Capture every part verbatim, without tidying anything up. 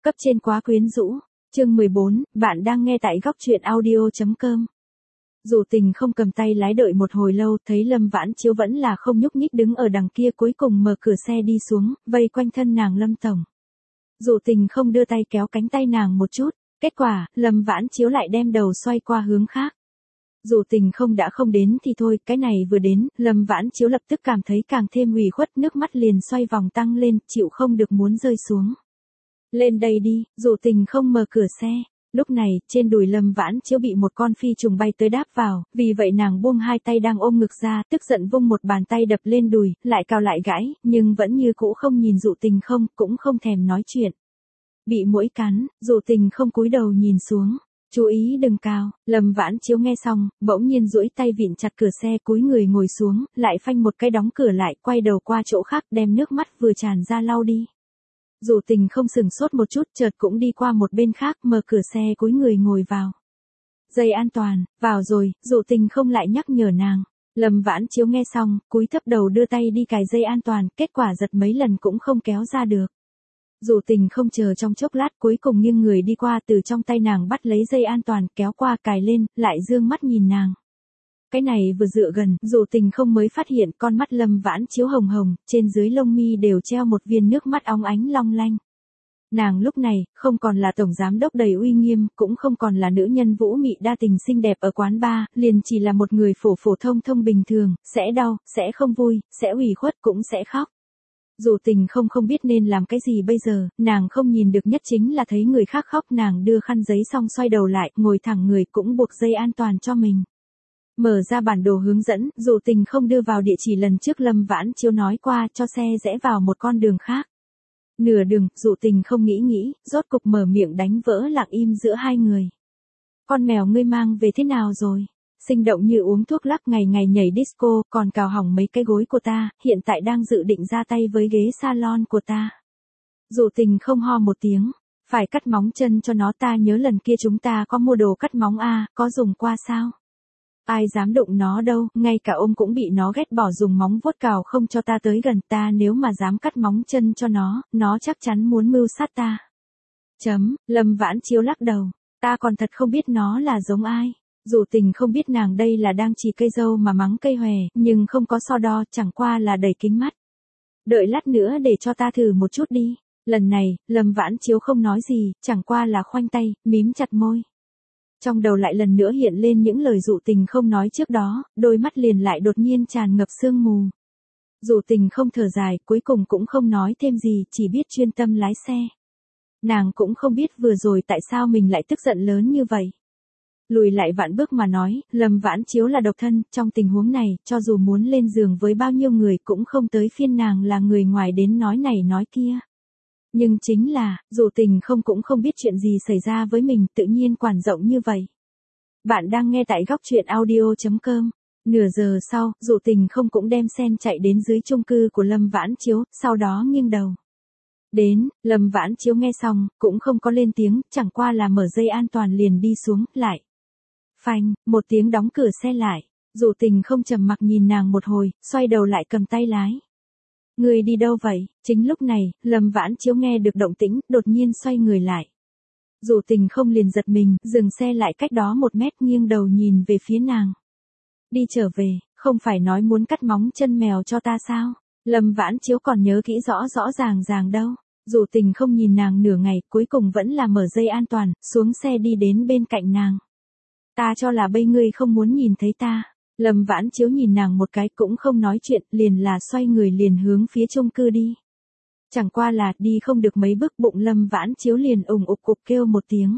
Cấp trên quá quyến rũ. Chương mười bốn, bạn đang nghe tại góc truyện audio chấm com. Dù Tình không cầm tay lái đợi một hồi lâu, thấy Lâm Vãn Chiếu vẫn là không nhúc nhích đứng ở đằng kia, cuối cùng mở cửa xe đi xuống, vây quanh thân nàng Lâm tổng. Dù Tình không đưa tay kéo cánh tay nàng một chút, kết quả, Lâm Vãn Chiếu lại đem đầu xoay qua hướng khác. Dù Tình không đã không đến thì thôi, cái này vừa đến, Lâm Vãn Chiếu lập tức cảm thấy càng thêm ủy khuất, nước mắt liền xoay vòng tăng lên, chịu không được muốn rơi xuống. Lên đây đi, Dù Tình không mở cửa xe. Lúc này, trên đùi Lâm Vãn Chiếu bị một con phi trùng bay tới đáp vào, vì vậy nàng buông hai tay đang ôm ngực ra, tức giận vung một bàn tay đập lên đùi, lại cào lại gãi, nhưng vẫn như cũ không nhìn Dụ Tình không, cũng không thèm nói chuyện. Bị muỗi cắn, Dụ Tình không cúi đầu nhìn xuống. Chú ý đừng cào. Lâm Vãn Chiếu nghe xong, bỗng nhiên duỗi tay vịn chặt cửa xe, cúi người ngồi xuống, lại phanh một cái đóng cửa lại, quay đầu qua chỗ khác, đem nước mắt vừa tràn ra lau đi. Dù Tình không sừng sốt một chút, chợt cũng đi qua một bên khác, mở cửa xe cúi người ngồi vào. Dây an toàn, vào rồi, Dù Tình không lại nhắc nhở nàng. Lâm Vãn Chiếu nghe xong, cúi thấp đầu đưa tay đi cài dây an toàn, kết quả giật mấy lần cũng không kéo ra được. Dù Tình không chờ trong chốc lát, cuối cùng nghiêng người đi qua, từ trong tay nàng bắt lấy dây an toàn, kéo qua cài lên, lại dương mắt nhìn nàng. Cái này vừa dựa gần, Dù Tình không mới phát hiện con mắt Lâm Vãn Chiếu hồng hồng, trên dưới lông mi đều treo một viên nước mắt óng ánh long lanh. Nàng lúc này, không còn là tổng giám đốc đầy uy nghiêm, cũng không còn là nữ nhân vũ mị đa tình xinh đẹp ở quán bar, liền chỉ là một người phổ phổ thông thông bình thường, sẽ đau, sẽ không vui, sẽ ủy khuất, cũng sẽ khóc. Dù Tình không không biết nên làm cái gì bây giờ, nàng không nhìn được nhất chính là thấy người khác khóc, nàng đưa khăn giấy xong xoay đầu lại, ngồi thẳng người cũng buộc dây an toàn cho mình. Mở ra bản đồ hướng dẫn, Dù Tình không đưa vào địa chỉ lần trước Lâm Vãn Chiếu nói qua, cho xe rẽ vào một con đường khác. Nửa đường, Dù Tình không nghĩ nghĩ, rốt cục mở miệng đánh vỡ lặng im giữa hai người. Con mèo ngươi mang về thế nào rồi? Sinh động như uống thuốc lắc, ngày ngày nhảy disco, còn cào hỏng mấy cái gối của ta, hiện tại đang dự định ra tay với ghế salon của ta. Dù Tình không ho một tiếng, phải cắt móng chân cho nó, ta nhớ lần kia chúng ta có mua đồ cắt móng a, có dùng qua sao? Ai dám đụng nó đâu, ngay cả ông cũng bị nó ghét bỏ, dùng móng vuốt cào không cho ta tới gần, ta nếu mà dám cắt móng chân cho nó, nó chắc chắn muốn mưu sát ta. Chấm, Lâm Vãn Chiếu lắc đầu, ta còn thật không biết nó là giống ai. Dù Tình không biết nàng đây là đang chỉ cây dâu mà mắng cây hòe, nhưng không có so đo, chẳng qua là đẩy kính mắt. Đợi lát nữa để cho ta thử một chút đi. Lần này, Lâm Vãn Chiếu không nói gì, chẳng qua là khoanh tay, mím chặt môi. Trong đầu lại lần nữa hiện lên những lời Dụ Tình không nói trước đó, đôi mắt liền lại đột nhiên tràn ngập sương mù. Dụ Tình không thở dài, cuối cùng cũng không nói thêm gì, chỉ biết chuyên tâm lái xe. Nàng cũng không biết vừa rồi tại sao mình lại tức giận lớn như vậy. Lùi lại vạn bước mà nói, Lâm Vãn Chiếu là độc thân, trong tình huống này, cho dù muốn lên giường với bao nhiêu người cũng không tới phiên nàng là người ngoài đến nói này nói kia. Nhưng chính là, Dù Tình không cũng không biết chuyện gì xảy ra với mình, tự nhiên quản rộng như vậy. Bạn đang nghe tại góc truyện audio chấm com. Nửa giờ sau, Dù Tình không cũng đem sen chạy đến dưới chung cư của Lâm Vãn Chiếu, sau đó nghiêng đầu. Đến, Lâm Vãn Chiếu nghe xong, cũng không có lên tiếng, chẳng qua là mở dây an toàn liền đi xuống, lại. Phanh, một tiếng đóng cửa xe lại. Dù Tình không trầm mặc nhìn nàng một hồi, xoay đầu lại cầm tay lái. Người đi đâu vậy? Chính lúc này, Lâm Vãn Chiếu nghe được động tĩnh, đột nhiên xoay người lại. Dù Tình không liền giật mình, dừng xe lại cách đó một mét, nghiêng đầu nhìn về phía nàng. Đi trở về, không phải nói muốn cắt móng chân mèo cho ta sao? Lâm Vãn Chiếu còn nhớ kỹ rõ rõ ràng ràng đâu. Dù Tình không nhìn nàng nửa ngày, cuối cùng vẫn là mở dây an toàn, xuống xe đi đến bên cạnh nàng. Ta cho là bây ngươi không muốn nhìn thấy ta. Lâm Vãn Chiếu nhìn nàng một cái cũng không nói chuyện, liền là xoay người liền hướng phía chung cư đi. Chẳng qua là đi không được mấy bước, bụng Lâm Vãn Chiếu liền ủng ục cục kêu một tiếng.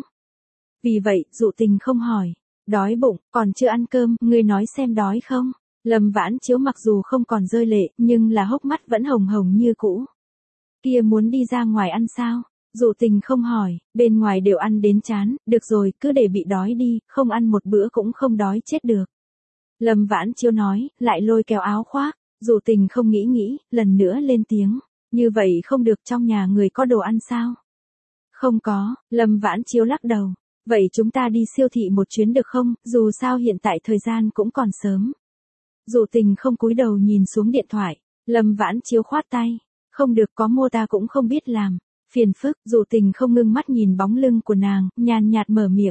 Vì vậy, Dụ Tình không hỏi. Đói bụng, còn chưa ăn cơm, ngươi nói xem đói không? Lâm Vãn Chiếu mặc dù không còn rơi lệ, nhưng là hốc mắt vẫn hồng hồng như cũ. Kia muốn đi ra ngoài ăn sao? Dụ Tình không hỏi, bên ngoài đều ăn đến chán, được rồi, cứ để bị đói đi, không ăn một bữa cũng không đói chết được. Lâm Vãn Chiếu nói, lại lôi kéo áo khoác. Dụ Tình không nghĩ nghĩ, lần nữa lên tiếng. Như vậy không được, trong nhà người có đồ ăn sao? Không có, Lâm Vãn Chiếu lắc đầu. Vậy chúng ta đi siêu thị một chuyến được không, dù sao hiện tại thời gian cũng còn sớm. Dụ Tình không cúi đầu nhìn xuống điện thoại. Lâm Vãn Chiếu khoát tay. Không được, có mua ta cũng không biết làm. Phiền phức, Dụ Tình không ngưng mắt nhìn bóng lưng của nàng, nhàn nhạt mở miệng.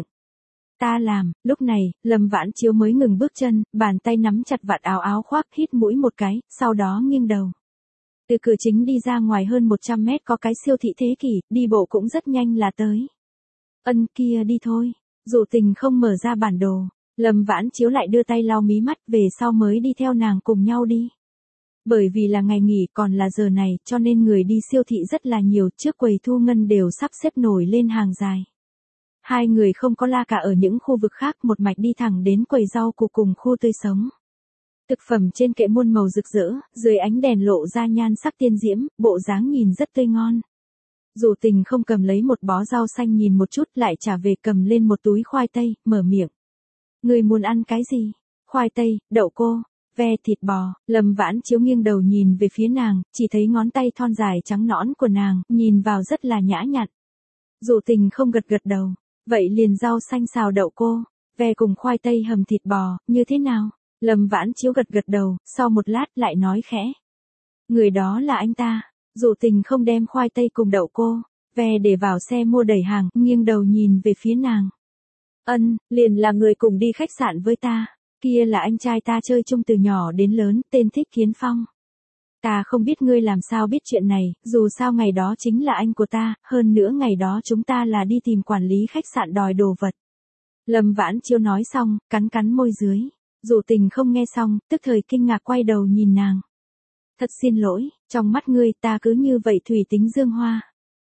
Ta làm. Lúc này, Lâm Vãn Chiếu mới ngừng bước chân, bàn tay nắm chặt vạt áo áo khoác, hít mũi một cái, sau đó nghiêng đầu. Từ cửa chính đi ra ngoài hơn một trăm mét có cái siêu thị Thế Kỷ, đi bộ cũng rất nhanh là tới. Ân kia đi thôi. Dụ Tình không mở ra bản đồ. Lâm Vãn Chiếu lại đưa tay lau mí mắt, về sau mới đi theo nàng cùng nhau đi. Bởi vì là ngày nghỉ còn là giờ này, cho nên người đi siêu thị rất là nhiều, trước quầy thu ngân đều sắp xếp nổi lên hàng dài. Hai người không có la cả ở những khu vực khác, một mạch đi thẳng đến quầy rau củ cùng khu tươi sống. Thực phẩm trên kệ muôn màu rực rỡ, dưới ánh đèn lộ ra nhan sắc tiên diễm, bộ dáng nhìn rất tươi ngon. Dụ Tình không cầm lấy một bó rau xanh nhìn một chút, lại trả về cầm lên một túi khoai tây, mở miệng. Người muốn ăn cái gì? Khoai tây, đậu cô, ve thịt bò. Lâm Vãn Chiếu nghiêng đầu nhìn về phía nàng, chỉ thấy ngón tay thon dài trắng nõn của nàng, nhìn vào rất là nhã nhặn. Dụ Tình không gật gật đầu. Vậy liền rau xanh xào đậu cô, ve cùng khoai tây hầm thịt bò, như thế nào? Lâm Vãn Chiếu gật gật đầu, sau một lát lại nói khẽ. Người đó là anh ta. Dụ Tình không đem khoai tây cùng đậu cô, ve để vào xe mua đẩy hàng, nghiêng đầu nhìn về phía nàng. Ân, liền là người cùng đi khách sạn với ta. Kia là anh trai ta chơi chung từ nhỏ đến lớn, tên Thích Kiến Phong. Ta không biết ngươi làm sao biết chuyện này, dù sao ngày đó chính là anh của ta, hơn nữa ngày đó chúng ta là đi tìm quản lý khách sạn đòi đồ vật. Lâm Vãn Chiếu nói xong, cắn cắn môi dưới. Dụ Tình không nghe xong, tức thời kinh ngạc quay đầu nhìn nàng. Thật xin lỗi, trong mắt ngươi ta cứ như vậy thủy tính dương hoa.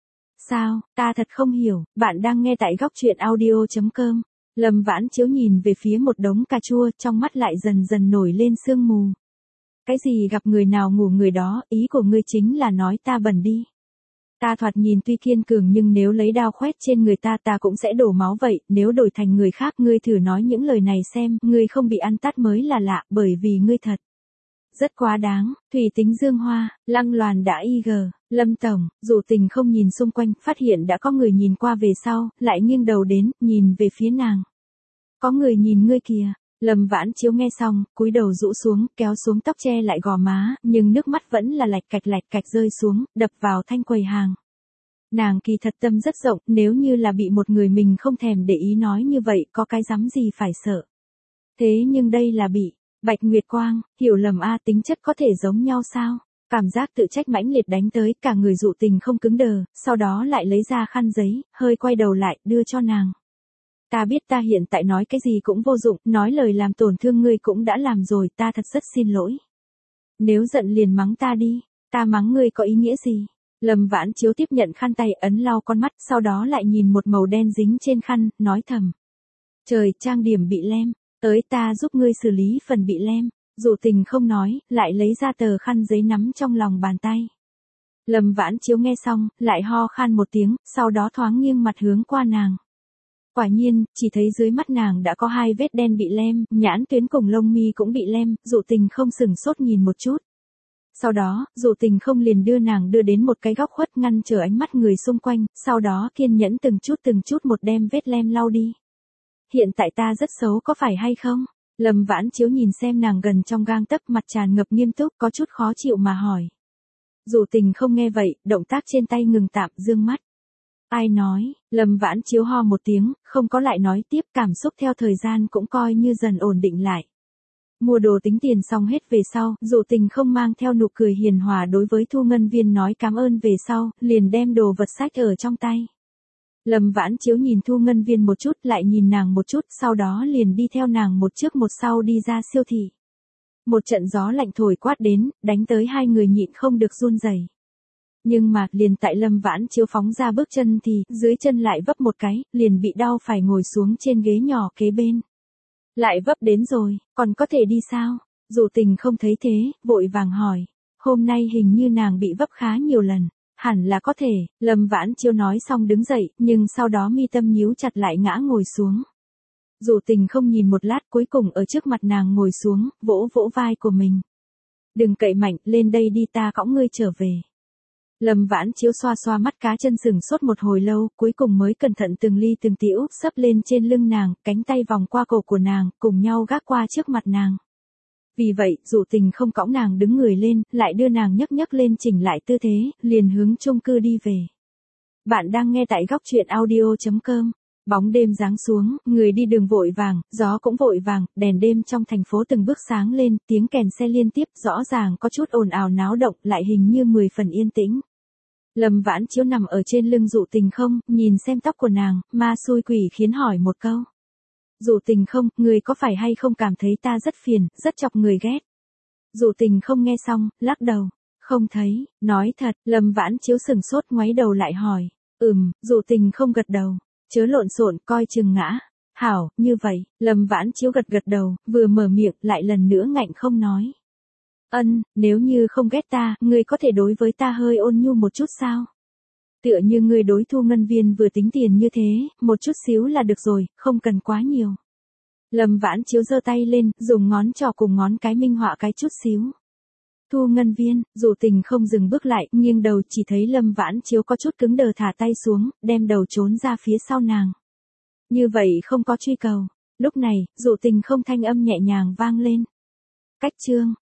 Sao, ta thật không hiểu, bạn đang nghe tại góc truyện audio chấm com. Lâm Vãn Chiếu nhìn về phía một đống cà chua, trong mắt lại dần dần nổi lên sương mù. Cái gì gặp người nào ngủ người đó, ý của ngươi chính là nói ta bẩn đi. Ta thoạt nhìn tuy kiên cường nhưng nếu lấy đao khoét trên người ta ta cũng sẽ đổ máu vậy, nếu đổi thành người khác ngươi thử nói những lời này xem, ngươi không bị ăn tát mới là lạ, bởi vì ngươi thật. Rất quá đáng, thủy tính dương hoa, lăng loàn đã y gờ, Lâm Tổng. Dụ Tình không nhìn xung quanh, phát hiện đã có người nhìn qua về sau, lại nghiêng đầu đến, nhìn về phía nàng. Có người nhìn ngươi kìa. Lâm Vãn Chiếu nghe xong, cúi đầu rũ xuống, kéo xuống tóc che lại gò má, nhưng nước mắt vẫn là lạch cạch lạch cạch rơi xuống, đập vào thanh quầy hàng. Nàng kỳ thật tâm rất rộng, nếu như là bị một người mình không thèm để ý nói như vậy, có cái dám gì phải sợ. Thế nhưng đây là bị Bạch Nguyệt Quang, hiểu lầm a, tính chất có thể giống nhau sao? Cảm giác tự trách mãnh liệt đánh tới, cả người Dụ Tình không cứng đờ, sau đó lại lấy ra khăn giấy, hơi quay đầu lại, đưa cho nàng. Ta biết ta hiện tại nói cái gì cũng vô dụng, nói lời làm tổn thương ngươi cũng đã làm rồi, ta thật rất xin lỗi. Nếu giận liền mắng ta đi, ta mắng ngươi có ý nghĩa gì? Lâm Vãn Chiếu tiếp nhận khăn tay ấn lau con mắt, sau đó lại nhìn một màu đen dính trên khăn, nói thầm. Trời, trang điểm bị lem, tới ta giúp ngươi xử lý phần bị lem. Dụ Tình không nói, lại lấy ra tờ khăn giấy nắm trong lòng bàn tay. Lâm Vãn Chiếu nghe xong, lại ho khan một tiếng, sau đó thoáng nghiêng mặt hướng qua nàng. Quả nhiên, chỉ thấy dưới mắt nàng đã có hai vết đen bị lem, nhãn tuyến cùng lông mi cũng bị lem, Dụ Tình không sừng sốt nhìn một chút. Sau đó, Dụ Tình không liền đưa nàng đưa đến một cái góc khuất ngăn trở ánh mắt người xung quanh, sau đó kiên nhẫn từng chút từng chút một đem vết lem lau đi. Hiện tại ta rất xấu có phải hay không? Lâm Vãn Chiếu nhìn xem nàng gần trong gang tấc, mặt tràn ngập nghiêm túc, có chút khó chịu mà hỏi. Dụ Tình không nghe vậy, động tác trên tay ngừng tạm, dương mắt. Ai nói? Lâm Vãn Chiếu ho một tiếng, không có lại nói tiếp, cảm xúc theo thời gian cũng coi như dần ổn định lại. Mua đồ tính tiền xong hết về sau, Dụ Tình không mang theo nụ cười hiền hòa đối với thu ngân viên nói cảm ơn về sau, liền đem đồ vật xách ở trong tay. Lâm Vãn Chiếu nhìn thu ngân viên một chút, lại nhìn nàng một chút, sau đó liền đi theo nàng một trước một sau đi ra siêu thị. Một trận gió lạnh thổi quát đến, đánh tới hai người nhịn không được run rẩy. Nhưng mà, liền tại Lâm Vãn Chiếu phóng ra bước chân thì, dưới chân lại vấp một cái, liền bị đau phải ngồi xuống trên ghế nhỏ kế bên. Lại vấp đến rồi, còn có thể đi sao? Dụ Tình không thấy thế, vội vàng hỏi. Hôm nay hình như nàng bị vấp khá nhiều lần. Hẳn là có thể, Lâm Vãn Chiếu nói xong đứng dậy, nhưng sau đó mi tâm nhíu chặt lại ngã ngồi xuống. Dụ Tình không nhìn một lát, cuối cùng ở trước mặt nàng ngồi xuống, vỗ vỗ vai của mình. Đừng cậy mạnh, lên đây đi, ta cõng ngươi trở về. Lâm Vãn Chiếu xoa xoa mắt cá chân sừng sốt một hồi lâu, cuối cùng mới cẩn thận từng ly từng tĩu, sấp lên trên lưng nàng, cánh tay vòng qua cổ của nàng, cùng nhau gác qua trước mặt nàng. Vì vậy, Dụ Tình không cõng nàng đứng người lên, lại đưa nàng nhấc nhấc lên chỉnh lại tư thế, liền hướng chung cư đi về. Bạn đang nghe tại góc chuyện audio chấm com. Bóng đêm giáng xuống, người đi đường vội vàng, gió cũng vội vàng, đèn đêm trong thành phố từng bước sáng lên, tiếng kèn xe liên tiếp, rõ ràng có chút ồn ào náo động, lại hình như mười phần yên tĩnh. Lâm Vãn Chiếu nằm ở trên lưng Dụ Tình Không, nhìn xem tóc của nàng, ma xui quỷ khiến hỏi một câu. Dụ Tình Không, người có phải hay không cảm thấy ta rất phiền, rất chọc người ghét? Dụ Tình Không nghe xong, lắc đầu. Không thấy, nói thật, Lâm Vãn Chiếu sừng sốt ngoáy đầu lại hỏi. Ừm, Dụ Tình Không gật đầu. Chớ lộn xộn, coi chừng ngã. Hảo, như vậy, Lâm Vãn Chiếu gật gật đầu, vừa mở miệng, lại lần nữa ngạnh không nói. Ân, nếu như không ghét ta, ngươi có thể đối với ta hơi ôn nhu một chút sao? Tựa như ngươi đối Thu Ngân Viên vừa tính tiền như thế, một chút xíu là được rồi, không cần quá nhiều. Lâm Vãn Chiếu giơ tay lên, dùng ngón trỏ cùng ngón cái minh họa cái chút xíu. Thu Ngân Viên, Dụ Tình Không dừng bước lại, nghiêng đầu chỉ thấy Lâm Vãn Chiếu có chút cứng đờ thả tay xuống, đem đầu trốn ra phía sau nàng. Như vậy không có truy cầu. Lúc này, Dụ Tình Không thanh âm nhẹ nhàng vang lên. Cách chương.